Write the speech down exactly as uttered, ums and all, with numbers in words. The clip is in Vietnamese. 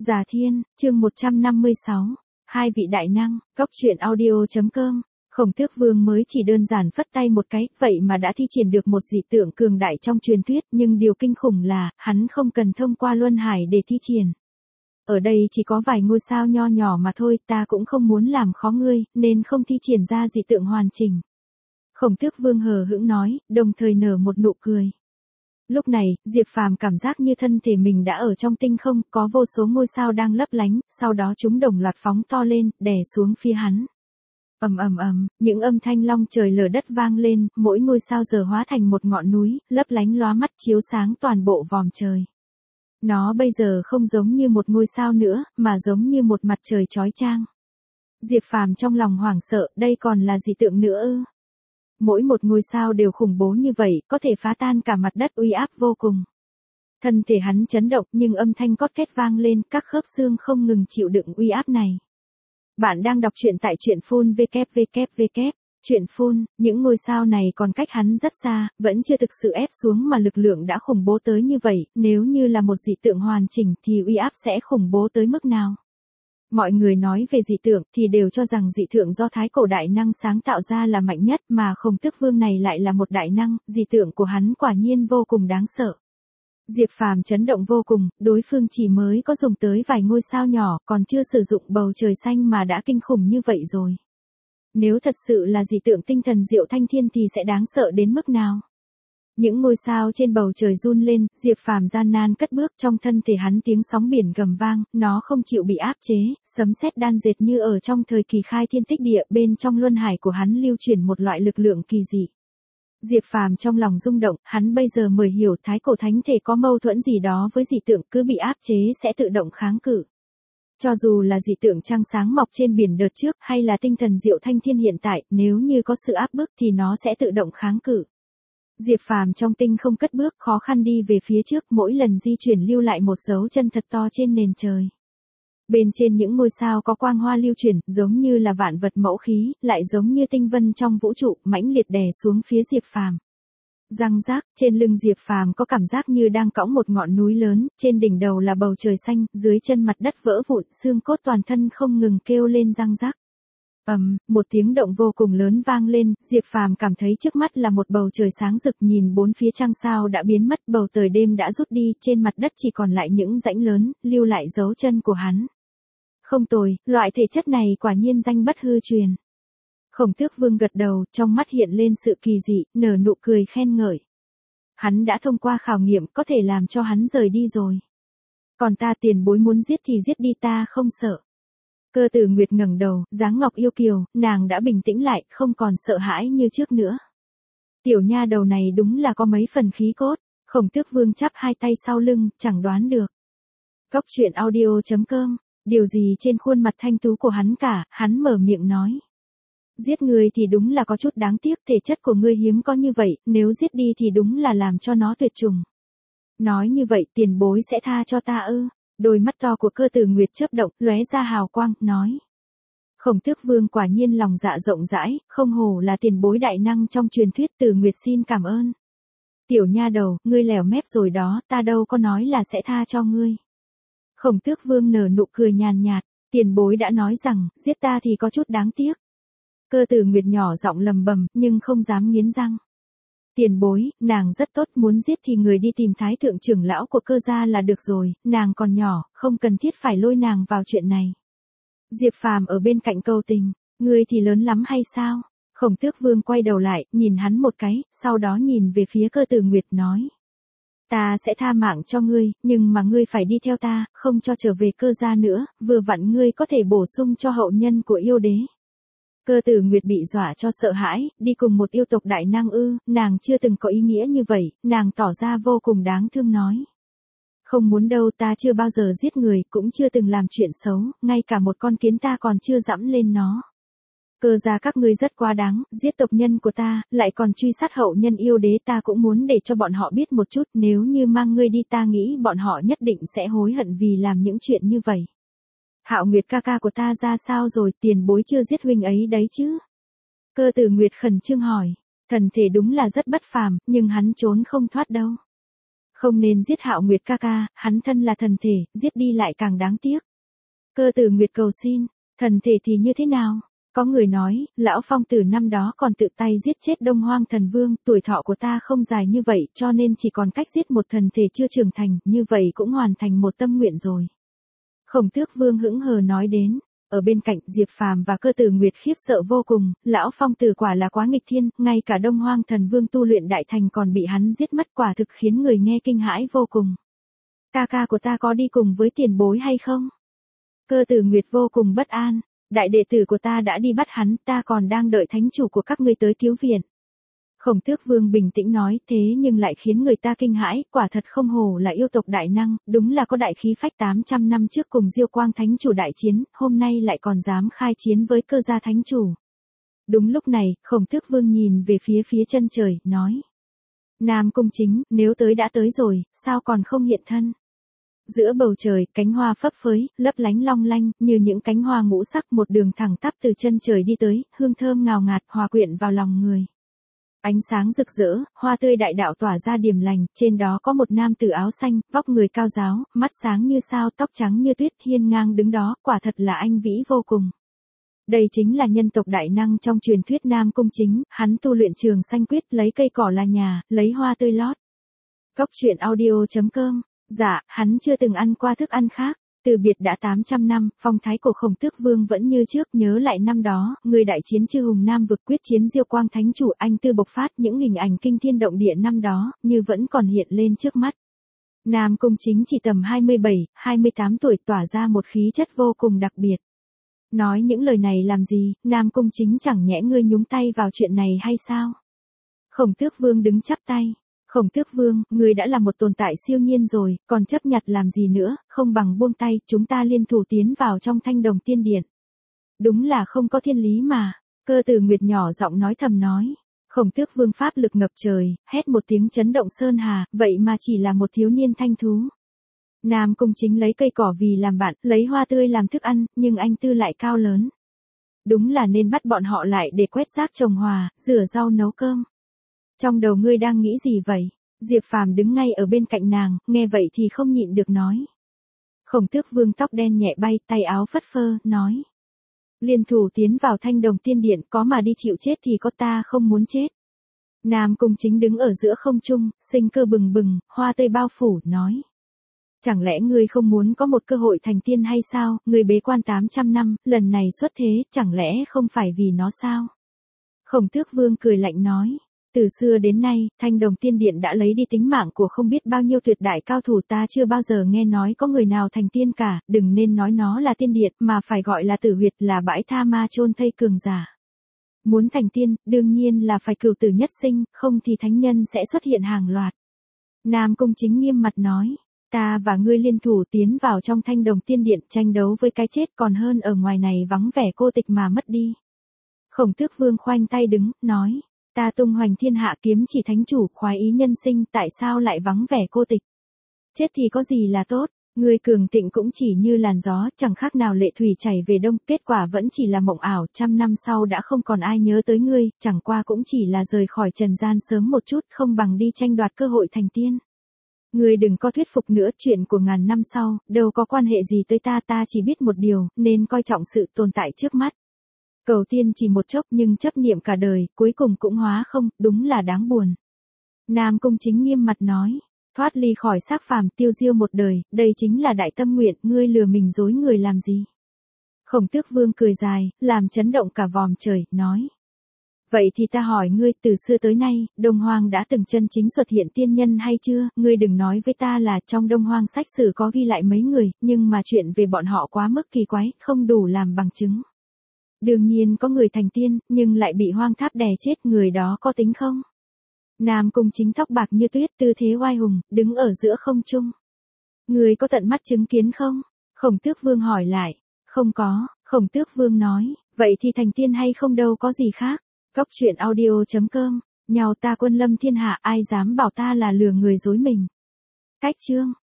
Già Thiên, chương một trăm năm mươi sáu. Hai vị đại năng, Cốc Truyện Audio.com. Khổng Tước Vương mới chỉ đơn giản phất tay một cái, vậy mà đã thi triển được một dị tượng cường đại trong truyền thuyết, nhưng điều kinh khủng là, hắn không cần thông qua luân hải để thi triển. Ở đây chỉ có vài ngôi sao nho nhỏ mà thôi, ta cũng không muốn làm khó ngươi, nên không thi triển ra dị tượng hoàn chỉnh. Khổng Tước Vương hờ hững nói, đồng thời nở một nụ cười. Lúc này, Diệp Phàm cảm giác như thân thể mình đã ở trong tinh không, có vô số ngôi sao đang lấp lánh, sau đó chúng đồng loạt phóng to lên, đè xuống phía hắn. Ầm ầm ầm, những âm thanh long trời lở đất vang lên, mỗi ngôi sao giờ hóa thành một ngọn núi, lấp lánh lóa mắt chiếu sáng toàn bộ vòm trời. Nó bây giờ không giống như một ngôi sao nữa, mà giống như một mặt trời chói chang. Diệp Phàm trong lòng hoảng sợ, đây còn là dị tượng nữa ư? Mỗi một ngôi sao đều khủng bố như vậy, có thể phá tan cả mặt đất, uy áp vô cùng. Thân thể hắn chấn động nhưng âm thanh cót két vang lên, các khớp xương không ngừng chịu đựng uy áp này. Bạn đang đọc truyện tại truyện phun vê kép vê kép vê kép. Truyện phun, những ngôi sao này còn cách hắn rất xa, vẫn chưa thực sự ép xuống mà lực lượng đã khủng bố tới như vậy, nếu như là một dị tượng hoàn chỉnh thì uy áp sẽ khủng bố tới mức nào? Mọi người nói về dị tượng thì đều cho rằng dị tượng do thái cổ đại năng sáng tạo ra là mạnh nhất, mà Khổng Tước Vương này lại là một đại năng, dị tượng của hắn quả nhiên vô cùng đáng sợ. Diệp Phàm chấn động vô cùng, đối phương chỉ mới có dùng tới vài ngôi sao nhỏ, còn chưa sử dụng bầu trời xanh mà đã kinh khủng như vậy rồi. Nếu thật sự là dị tượng tinh thần Diệu Thanh Thiên thì sẽ đáng sợ đến mức nào? Những ngôi sao trên bầu trời run lên, Diệp Phàm gian nan cất bước, trong thân thể hắn tiếng sóng biển gầm vang, nó không chịu bị áp chế, sấm sét đan dệt như ở trong thời kỳ khai thiên tích địa, bên trong luân hải của hắn lưu chuyển một loại lực lượng kỳ dị. Diệp Phàm trong lòng rung động, hắn bây giờ mới hiểu thái cổ thánh thể có mâu thuẫn gì đó với dị tượng, cứ bị áp chế sẽ tự động kháng cự. Cho dù là dị tượng trăng sáng mọc trên biển đợt trước, hay là tinh thần Diệu Thanh Thiên hiện tại, nếu như có sự áp bức thì nó sẽ tự động kháng cự. Diệp Phàm trong tinh không cất bước, khó khăn đi về phía trước, mỗi lần di chuyển lưu lại một dấu chân thật to trên nền trời. Bên trên những ngôi sao có quang hoa lưu chuyển, giống như là vạn vật mẫu khí, lại giống như tinh vân trong vũ trụ, mãnh liệt đè xuống phía Diệp Phàm. Răng rác, trên lưng Diệp Phàm có cảm giác như đang cõng một ngọn núi lớn, trên đỉnh đầu là bầu trời xanh, dưới chân mặt đất vỡ vụn, xương cốt toàn thân không ngừng kêu lên răng rác. Ầm, um, một tiếng động vô cùng lớn vang lên, Diệp Phàm cảm thấy trước mắt là một bầu trời sáng rực, nhìn bốn phía trăng sao đã biến mất, bầu trời đêm đã rút đi, trên mặt đất chỉ còn lại những rãnh lớn, lưu lại dấu chân của hắn. Không tồi, loại thể chất này quả nhiên danh bất hư truyền. Khổng Tước Vương gật đầu, trong mắt hiện lên sự kỳ dị, nở nụ cười khen ngợi. Hắn đã thông qua khảo nghiệm, có thể làm cho hắn rời đi rồi. Còn ta, tiền bối muốn giết thì giết đi, ta không sợ. Cơ Tử Nguyệt ngẩng đầu, dáng ngọc yêu kiều, nàng đã bình tĩnh lại, không còn sợ hãi như trước nữa. Tiểu nha đầu này đúng là có mấy phần khí cốt. Khổng Tước Vương chắp hai tay sau lưng, chẳng đoán được. Cốc Truyện Audio.com. Điều gì trên khuôn mặt thanh tú của hắn cả, hắn mở miệng nói. Giết người thì đúng là có chút đáng tiếc, thể chất của ngươi hiếm có như vậy, nếu giết đi thì đúng là làm cho nó tuyệt chủng. Nói như vậy, tiền bối sẽ tha cho ta ư? Đôi mắt to của Cơ Tử Nguyệt chớp động, lóe ra hào quang, nói. Khổng Tước Vương quả nhiên lòng dạ rộng rãi, không hổ là tiền bối đại năng trong truyền thuyết. Tử Nguyệt xin cảm ơn. Tiểu nha đầu, ngươi lèo mép rồi đó, ta đâu có nói là sẽ tha cho ngươi. Khổng Tước Vương nở nụ cười nhàn nhạt, tiền bối đã nói rằng, giết ta thì có chút đáng tiếc. Cơ Tử Nguyệt nhỏ giọng lầm bầm, nhưng không dám nghiến răng. Tiền bối, nàng rất tốt, muốn giết thì người đi tìm thái thượng trưởng lão của Cơ gia là được rồi, nàng còn nhỏ, không cần thiết phải lôi nàng vào chuyện này. Diệp Phàm ở bên cạnh cầu tình, ngươi thì lớn lắm hay sao? Khổng Tước Vương quay đầu lại, nhìn hắn một cái, sau đó nhìn về phía Cơ Tử Nguyệt nói. Ta sẽ tha mạng cho ngươi, nhưng mà ngươi phải đi theo ta, không cho trở về Cơ gia nữa, vừa vặn ngươi có thể bổ sung cho hậu nhân của yêu đế. Cơ Tử Nguyệt bị dọa cho sợ hãi, đi cùng một yêu tộc đại năng ư, nàng chưa từng có ý nghĩa như vậy, nàng tỏ ra vô cùng đáng thương nói. Không muốn đâu, ta chưa bao giờ giết người, cũng chưa từng làm chuyện xấu, ngay cả một con kiến ta còn chưa dẫm lên nó. Cơ gia các ngươi rất quá đáng, giết tộc nhân của ta, lại còn truy sát hậu nhân yêu đế, ta cũng muốn để cho bọn họ biết một chút, nếu như mang ngươi đi ta nghĩ bọn họ nhất định sẽ hối hận vì làm những chuyện như vậy. Hạo Nguyệt ca ca của ta ra sao rồi, tiền bối chưa giết huynh ấy đấy chứ? Cơ Tử Nguyệt khẩn trương hỏi, thần thể đúng là rất bất phàm, nhưng hắn trốn không thoát đâu. Không nên giết Hạo Nguyệt ca ca, hắn thân là thần thể, giết đi lại càng đáng tiếc. Cơ Tử Nguyệt cầu xin, thần thể thì như thế nào? Có người nói, lão Phong Tử năm đó còn tự tay giết chết Đông Hoang Thần Vương, tuổi thọ của ta không dài như vậy cho nên chỉ còn cách giết một thần thể chưa trưởng thành, như vậy cũng hoàn thành một tâm nguyện rồi. Khổng Tước Vương hững hờ nói đến, ở bên cạnh Diệp Phàm và Cơ Tử Nguyệt khiếp sợ vô cùng, lão Phong Tử quả là quá nghịch thiên, ngay cả Đông Hoang Thần Vương tu luyện đại thành còn bị hắn giết mất, quả thực khiến người nghe kinh hãi vô cùng. Ca ca của ta có đi cùng với tiền bối hay không? Cơ Tử Nguyệt vô cùng bất an. Đại đệ tử của ta đã đi bắt hắn, ta còn đang đợi thánh chủ của các ngươi tới cứu viện. Khổng Tước Vương bình tĩnh nói, thế nhưng lại khiến người ta kinh hãi, quả thật không hổ là yêu tộc đại năng, đúng là có đại khí phách. Tám trăm năm trước cùng Diêu Quang thánh chủ đại chiến, hôm nay lại còn dám khai chiến với Cơ gia thánh chủ. Đúng lúc này, Khổng Tước Vương nhìn về phía phía chân trời, nói. Nam Cung Chính, nếu tới đã tới rồi, sao còn không hiện thân? Giữa bầu trời, cánh hoa phấp phới, lấp lánh long lanh, như những cánh hoa ngũ sắc, một đường thẳng tắp từ chân trời đi tới, hương thơm ngào ngạt hòa quyện vào lòng người. Ánh sáng rực rỡ, hoa tươi đại đạo tỏa ra điềm lành, trên đó có một nam tử áo xanh, vóc người cao ráo, mắt sáng như sao, tóc trắng như tuyết, hiên ngang đứng đó, quả thật là anh vĩ vô cùng. Đây chính là nhân tộc đại năng trong truyền thuyết Nam Cung Chính, hắn tu luyện Trường Sanh Quyết, lấy cây cỏ là nhà, lấy hoa tươi lót. Góc truyện audio chấm com. Dạ, hắn chưa từng ăn qua thức ăn khác. Từ biệt đã tám trăm năm, phong thái của Khổng Tước Vương vẫn như trước, nhớ lại năm đó, người đại chiến chư hùng Nam vực quyết chiến Diêu Quang thánh chủ, anh tư bộc phát, những hình ảnh kinh thiên động địa năm đó, như vẫn còn hiện lên trước mắt. Nam Cung Chính chỉ tầm hai mươi bảy, hai mươi tám tuổi, tỏa ra một khí chất vô cùng đặc biệt. Nói những lời này làm gì, Nam Cung Chính chẳng nhẽ ngươi nhúng tay vào chuyện này hay sao? Khổng Tước Vương đứng chắp tay. Khổng Tước Vương, ngươi đã là một tồn tại siêu nhiên rồi, còn chấp nhặt làm gì nữa, không bằng buông tay, chúng ta liên thủ tiến vào trong Thanh Đồng Tiên Điện. Đúng là không có thiên lý mà. Cơ Tử Nguyệt nhỏ giọng nói thầm nói. Khổng Tước Vương pháp lực ngập trời, hét một tiếng chấn động sơn hà, vậy mà chỉ là một thiếu niên thanh thú. Nam Cung Chính lấy cây cỏ vì làm bạn, lấy hoa tươi làm thức ăn, nhưng anh tư lại cao lớn. Đúng là nên bắt bọn họ lại để quét rác trồng hòa, rửa rau nấu cơm. Trong đầu ngươi đang nghĩ gì vậy? Diệp Phàm đứng ngay ở bên cạnh nàng, nghe vậy thì không nhịn được nói. Khổng Tước Vương tóc đen nhẹ bay, tay áo phất phơ, nói. Liên thủ tiến vào Thanh Đồng Tiên Điện, có mà đi chịu chết thì có, ta không muốn chết. Nam Cung Chính đứng ở giữa không trung, sinh cơ bừng bừng, hoa tươi bao phủ, nói. Chẳng lẽ ngươi không muốn có một cơ hội thành tiên hay sao, ngươi bế quan tám trăm năm, lần này xuất thế, chẳng lẽ không phải vì nó sao? Khổng Tước Vương cười lạnh nói. Từ xưa đến nay, Thanh Đồng Tiên Điện đã lấy đi tính mạng của không biết bao nhiêu tuyệt đại cao thủ, ta chưa bao giờ nghe nói có người nào thành tiên cả, đừng nên nói nó là tiên điện, mà phải gọi là tử huyệt, là bãi tha ma chôn thây cường giả. Muốn thành tiên, đương nhiên là phải cửu tử nhất sinh, không thì thánh nhân sẽ xuất hiện hàng loạt. Nam Cung Chính nghiêm mặt nói, ta và ngươi liên thủ tiến vào trong Thanh Đồng Tiên Điện, tranh đấu với cái chết còn hơn ở ngoài này vắng vẻ cô tịch mà mất đi. Khổng Tước Vương khoanh tay đứng, nói. Ta tung hoành thiên hạ, kiếm chỉ thánh chủ, khoái ý nhân sinh, tại sao lại vắng vẻ cô tịch? Chết thì có gì là tốt, người cường thịnh cũng chỉ như làn gió, chẳng khác nào lệ thủy chảy về đông, kết quả vẫn chỉ là mộng ảo, trăm năm sau đã không còn ai nhớ tới ngươi, chẳng qua cũng chỉ là rời khỏi trần gian sớm một chút, không bằng đi tranh đoạt cơ hội thành tiên. Ngươi đừng có thuyết phục nữa, chuyện của ngàn năm sau, đâu có quan hệ gì tới ta, ta chỉ biết một điều, nên coi trọng sự tồn tại trước mắt. Cầu tiên chỉ một chốc nhưng chấp niệm cả đời, cuối cùng cũng hóa không, đúng là đáng buồn. Nam Cung Chính nghiêm mặt nói, thoát ly khỏi xác phàm, tiêu diêu một đời, đây chính là đại tâm nguyện, ngươi lừa mình dối người làm gì? Khổng Tước Vương cười dài, làm chấn động cả vòm trời, nói. Vậy thì ta hỏi ngươi, từ xưa tới nay, Đông Hoang đã từng chân chính xuất hiện tiên nhân hay chưa? Ngươi đừng nói với ta là trong Đông Hoang sách sử có ghi lại mấy người, nhưng mà chuyện về bọn họ quá mức kỳ quái, không đủ làm bằng chứng. Đương nhiên có người thành tiên, nhưng lại bị hoang tháp đè chết, người đó có tính không? Nam Cung Chính tóc bạc như tuyết, tư thế oai hùng, đứng ở giữa không trung. Người có tận mắt chứng kiến không? Khổng Tước Vương hỏi lại. Không có, Khổng Tước Vương nói, vậy thì thành tiên hay không đâu có gì khác. Góc truyện audio chấm com, nhào ta quân lâm thiên hạ, ai dám bảo ta là lừa người dối mình. Cách chương.